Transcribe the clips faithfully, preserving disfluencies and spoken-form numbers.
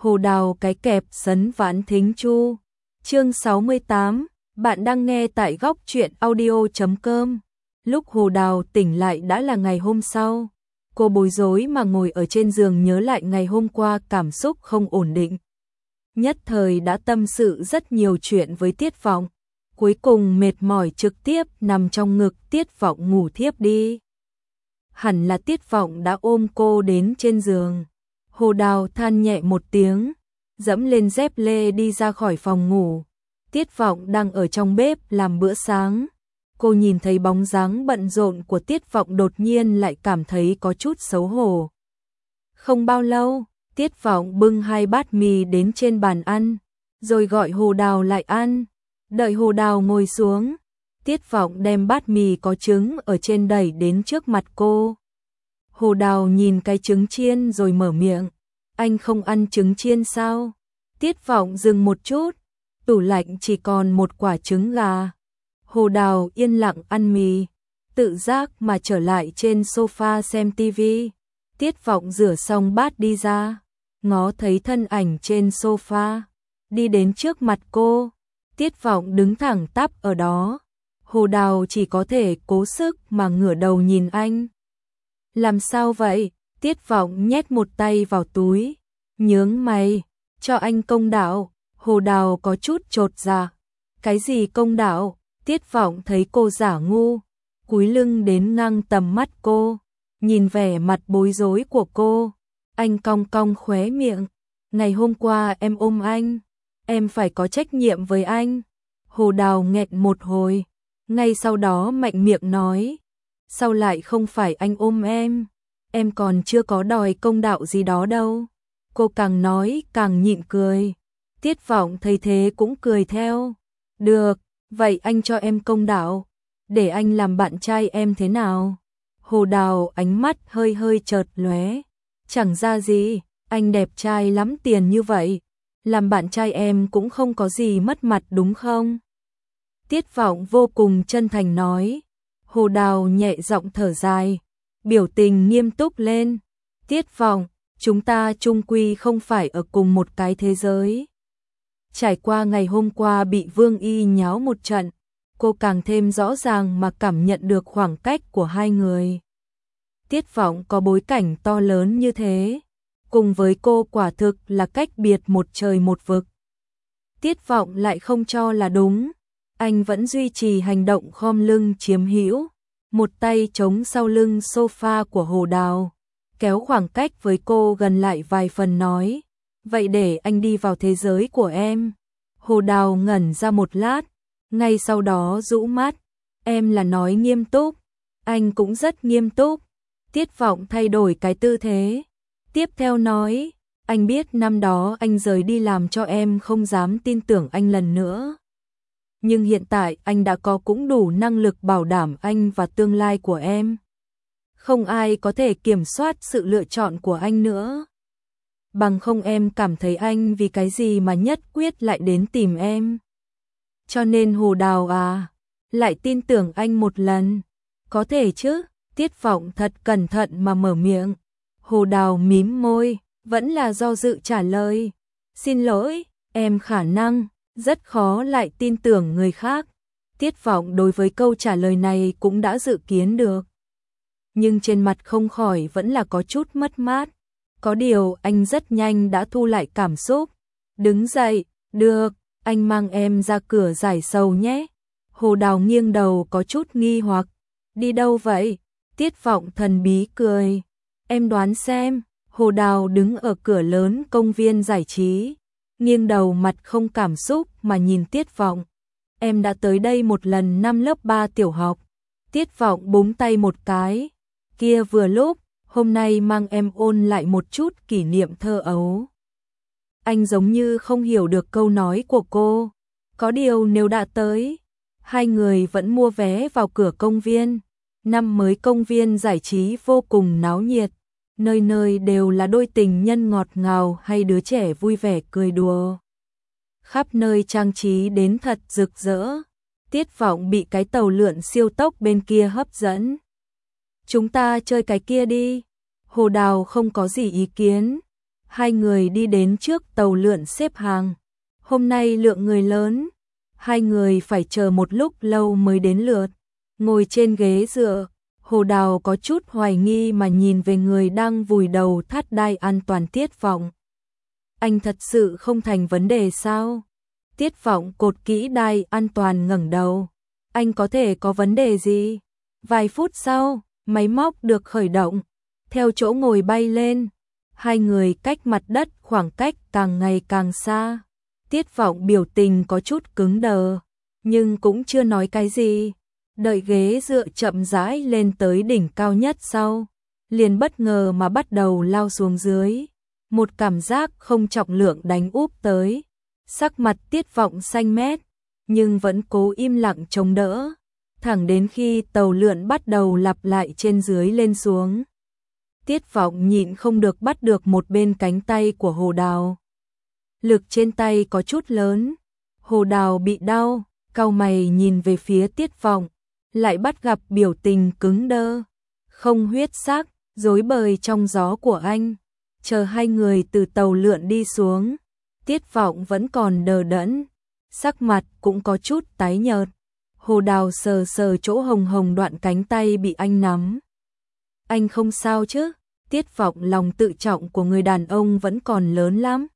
Hồ Đào cái kẹp sấn vãn thính chu. Chương sáu mươi tám, bạn đang nghe tại góc truyện audio chấm com. Lúc Hồ Đào tỉnh lại đã là ngày hôm sau. Cô bối rối mà ngồi ở trên giường nhớ lại ngày hôm qua, cảm xúc không ổn định. Nhất thời đã tâm sự rất nhiều chuyện với Tiết Vọng. Cuối cùng mệt mỏi trực tiếp nằm trong ngực Tiết Vọng ngủ thiếp đi. Hẳn là Tiết Vọng đã ôm cô đến trên giường. Hồ Đào than nhẹ một tiếng, dẫm lên dép lê đi ra khỏi phòng ngủ. Tiết Vọng đang ở trong bếp làm bữa sáng. Cô nhìn thấy bóng dáng bận rộn của Tiết Vọng đột nhiên lại cảm thấy có chút xấu hổ. Không bao lâu, Tiết Vọng bưng hai bát mì đến trên bàn ăn, rồi gọi Hồ Đào lại ăn. Đợi Hồ Đào ngồi xuống, Tiết Vọng đem bát mì có trứng ở trên đẩy đến trước mặt cô. Hồ Đào nhìn cái trứng chiên rồi mở miệng. Anh không ăn trứng chiên sao? Tiết Vọng dừng một chút. Tủ lạnh chỉ còn một quả trứng gà. Hồ Đào yên lặng ăn mì, tự giác mà trở lại trên sofa xem tivi. Tiết Vọng rửa xong bát đi ra, ngó thấy thân ảnh trên sofa, đi đến trước mặt cô. Tiết Vọng đứng thẳng tắp ở đó. Hồ Đào chỉ có thể cố sức mà ngửa đầu nhìn anh. Làm sao vậy? Tiết Vọng nhét một tay vào túi, nhướng mày, cho anh công đạo. Hồ Đào có chút chột dạ. Cái gì công đạo? Tiết Vọng thấy cô giả ngu, cúi lưng đến ngang tầm mắt cô, nhìn vẻ mặt bối rối của cô. Anh cong cong khóe miệng. Ngày hôm qua em ôm anh, em phải có trách nhiệm với anh. Hồ Đào nghẹn một hồi, ngay sau đó mạnh miệng nói. Sao lại không phải anh ôm em? Em còn chưa có đòi công đạo gì đó đâu. Cô càng nói càng nhịn cười. Tiết Vọng thấy thế cũng cười theo. Được, vậy anh cho em công đạo. Để anh làm bạn trai em thế nào? Hồ Đào ánh mắt hơi hơi chợt lóe. Chẳng ra gì, anh đẹp trai lắm tiền như vậy. Làm bạn trai em cũng không có gì mất mặt đúng không? Tiết Vọng vô cùng chân thành nói. Hồ Đào nhẹ giọng thở dài, biểu tình nghiêm túc lên. Tiết Vọng, chúng ta chung quy không phải ở cùng một cái thế giới. Trải qua ngày hôm qua bị Vương Y nháo một trận, cô càng thêm rõ ràng mà cảm nhận được khoảng cách của hai người. Tiết Vọng có bối cảnh to lớn như thế, cùng với cô quả thực là cách biệt một trời một vực. Tiết Vọng lại không cho là đúng. Anh vẫn duy trì hành động khom lưng chiếm hữu, một tay chống sau lưng sofa của Hồ Đào, kéo khoảng cách với cô gần lại vài phần nói. Vậy để anh đi vào thế giới của em. Hồ Đào ngẩn ra một lát, ngay sau đó rũ mắt. Em là nói nghiêm túc? Anh cũng rất nghiêm túc. Tiết Vọng thay đổi cái tư thế, tiếp theo nói. Anh biết năm đó anh rời đi làm cho em không dám tin tưởng anh lần nữa. Nhưng hiện tại anh đã có cũng đủ năng lực bảo đảm anh và tương lai của em. Không ai có thể kiểm soát sự lựa chọn của anh nữa. Bằng không em cảm thấy anh vì cái gì mà nhất quyết lại đến tìm em. Cho nên Hồ Đào à, lại tin tưởng anh một lần. Có thể chứ? Tiết Vọng thật cẩn thận mà mở miệng. Hồ Đào mím môi, vẫn là do dự trả lời. Xin lỗi, em khả năng rất khó lại tin tưởng người khác. Tiết Vọng đối với câu trả lời này cũng đã dự kiến được. Nhưng trên mặt không khỏi vẫn là có chút mất mát. Có điều anh rất nhanh đã thu lại cảm xúc. Đứng dậy, được, anh mang em ra cửa giải sầu nhé. Hồ Đào nghiêng đầu có chút nghi hoặc. Đi đâu vậy? Tiết Vọng thần bí cười. Em đoán xem. Hồ Đào đứng ở cửa lớn công viên giải trí, nghiêng đầu mặt không cảm xúc mà nhìn Tiết Vọng. Em đã tới đây một lần năm lớp ba tiểu học. Tiết Vọng búng tay một cái. Kia vừa lúc, hôm nay mang em ôn lại một chút kỷ niệm thơ ấu. Anh giống như không hiểu được câu nói của cô. Có điều nếu đã tới, hai người vẫn mua vé vào cửa công viên. Năm mới công viên giải trí vô cùng náo nhiệt. Nơi nơi đều là đôi tình nhân ngọt ngào hay đứa trẻ vui vẻ cười đùa. Khắp nơi trang trí đến thật rực rỡ. Tiết Vọng bị cái tàu lượn siêu tốc bên kia hấp dẫn. Chúng ta chơi cái kia đi. Hồ Đào không có gì ý kiến. Hai người đi đến trước tàu lượn xếp hàng. Hôm nay lượng người lớn, hai người phải chờ một lúc lâu mới đến lượt. Ngồi trên ghế dựa, Hồ Đào có chút hoài nghi mà nhìn về người đang vùi đầu thắt đai an toàn Tiết Vọng. Anh thật sự không thành vấn đề sao? Tiết Vọng cột kỹ đai an toàn ngẩng đầu. Anh có thể có vấn đề gì? Vài phút sau, máy móc được khởi động, theo chỗ ngồi bay lên. Hai người cách mặt đất khoảng cách càng ngày càng xa. Tiết Vọng biểu tình có chút cứng đờ, nhưng cũng chưa nói cái gì. Đợi ghế dựa chậm rãi lên tới đỉnh cao nhất sau, liền bất ngờ mà bắt đầu lao xuống dưới. Một cảm giác không trọng lượng đánh úp tới. Sắc mặt Tiết Vọng xanh mét, nhưng vẫn cố im lặng chống đỡ, thẳng đến khi tàu lượn bắt đầu lặp lại trên dưới lên xuống. Tiết Vọng nhịn không được bắt được một bên cánh tay của Hồ Đào. Lực trên tay có chút lớn, Hồ Đào bị đau, cau mày nhìn về phía Tiết Vọng, lại bắt gặp biểu tình cứng đơ, không huyết sắc, rối bời trong gió của anh. Chờ hai người từ tàu lượn đi xuống, Tiết Vọng vẫn còn đờ đẫn, sắc mặt cũng có chút tái nhợt. Hồ Đào sờ sờ chỗ hồng hồng đoạn cánh tay bị anh nắm. Anh không sao chứ? Tiết Vọng lòng tự trọng của người đàn ông vẫn còn lớn lắm.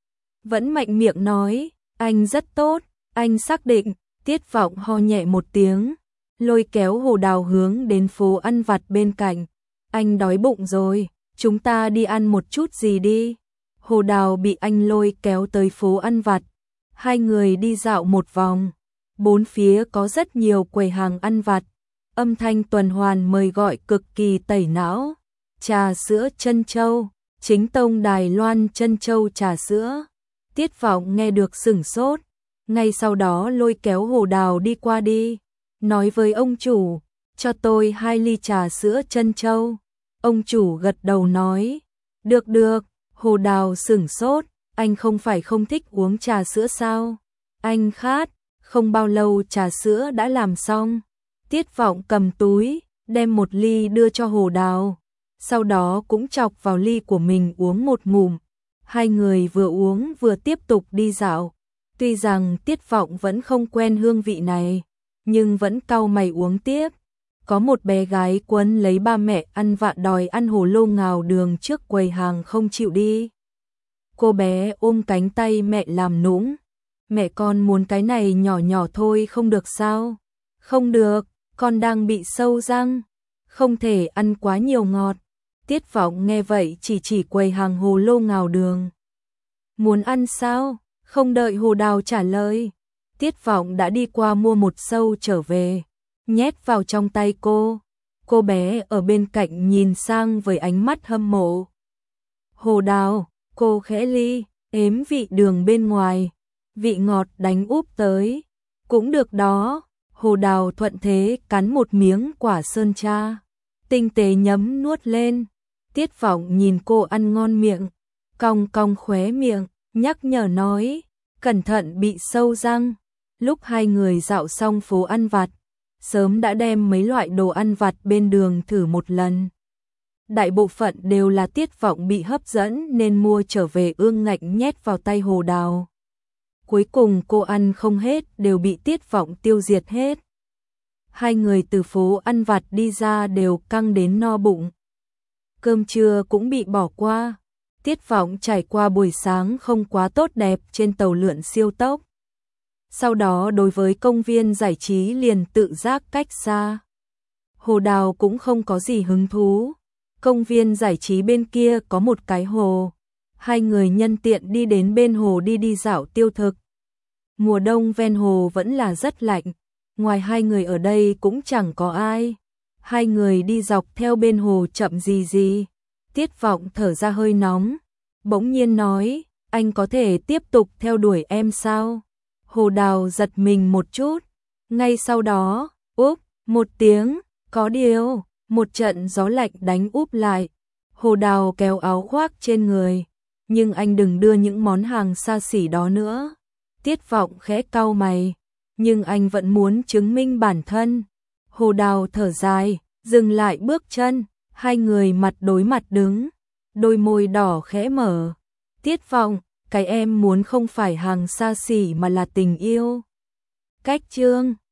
Vẫn mạnh miệng nói, anh rất tốt, anh xác định. Tiết Vọng ho nhẹ một tiếng, lôi kéo Hồ Đào hướng đến phố ăn vặt bên cạnh. Anh đói bụng rồi, chúng ta đi ăn một chút gì đi. Hồ Đào bị anh lôi kéo tới phố ăn vặt. Hai người đi dạo một vòng. Bốn phía có rất nhiều quầy hàng ăn vặt. Âm thanh tuần hoàn mời gọi cực kỳ tẩy não. Trà sữa Trân Châu, chính tông Đài Loan Trân Châu trà sữa. Tiết Vọng nghe được sửng sốt, ngay sau đó lôi kéo Hồ Đào đi qua đi, nói với ông chủ, cho tôi hai ly trà sữa Trân Châu. Ông chủ gật đầu nói, được được. Hồ Đào sửng sốt, anh không phải không thích uống trà sữa sao? Anh khát. Không bao lâu trà sữa đã làm xong. Tiết Vọng cầm túi, đem một ly đưa cho Hồ Đào, sau đó cũng chọc vào ly của mình uống một ngụm. Hai người vừa uống vừa tiếp tục đi dạo. Tuy rằng Tiết Vọng vẫn không quen hương vị này, nhưng vẫn cau mày uống tiếp. Có một bé gái quấn lấy ba mẹ ăn vạ đòi ăn hồ lô ngào đường trước quầy hàng không chịu đi. Cô bé ôm cánh tay mẹ làm nũng. Mẹ con muốn cái này nhỏ nhỏ thôi không được sao? Không được, con đang bị sâu răng, không thể ăn quá nhiều ngọt. Tiết Vọng nghe vậy chỉ chỉ quầy hàng hồ lô ngào đường. Muốn ăn sao? Không đợi Hồ Đào trả lời, Tiết Vọng đã đi qua mua một sâu trở về, nhét vào trong tay cô. Cô bé ở bên cạnh nhìn sang với ánh mắt hâm mộ. Hồ Đào, cô khẽ ly, ếm vị đường bên ngoài, vị ngọt đánh úp tới. Cũng được đó. Hồ Đào thuận thế cắn một miếng quả sơn tra, tinh tế nhấm nuốt lên. Tiết Vọng nhìn cô ăn ngon miệng, cong cong khóe miệng, nhắc nhở nói, cẩn thận bị sâu răng. Lúc hai người dạo xong phố ăn vặt, sớm đã đem mấy loại đồ ăn vặt bên đường thử một lần. Đại bộ phận đều là Tiết Vọng bị hấp dẫn nên mua trở về ương ngạnh nhét vào tay Hồ Đào. Cuối cùng cô ăn không hết đều bị Tiết Vọng tiêu diệt hết. Hai người từ phố ăn vặt đi ra đều căng đến no bụng. Cơm trưa cũng bị bỏ qua. Tiết Vọng trải qua buổi sáng không quá tốt đẹp trên tàu lượn siêu tốc. Sau đó đối với công viên giải trí liền tự giác cách xa. Hồ Đào cũng không có gì hứng thú. Công viên giải trí bên kia có một cái hồ. Hai người nhân tiện đi đến bên hồ đi đi dạo tiêu thực. Mùa đông ven hồ vẫn là rất lạnh. Ngoài hai người ở đây cũng chẳng có ai. Hai người đi dọc theo bên hồ chậm gì gì. Tiết Vọng thở ra hơi nóng, bỗng nhiên nói, anh có thể tiếp tục theo đuổi em sao? Hồ Đào giật mình một chút. Ngay sau đó, úp, một tiếng, có điều, một trận gió lạnh đánh úp lại. Hồ Đào kéo áo khoác trên người, nhưng anh đừng đưa những món hàng xa xỉ đó nữa. Tiết Vọng khẽ cau mày, nhưng anh vẫn muốn chứng minh bản thân. Hồ Đào thở dài, dừng lại bước chân, hai người mặt đối mặt đứng, đôi môi đỏ khẽ mở, Tiết Vọng, cái em muốn không phải hàng xa xỉ mà là tình yêu. Cách chương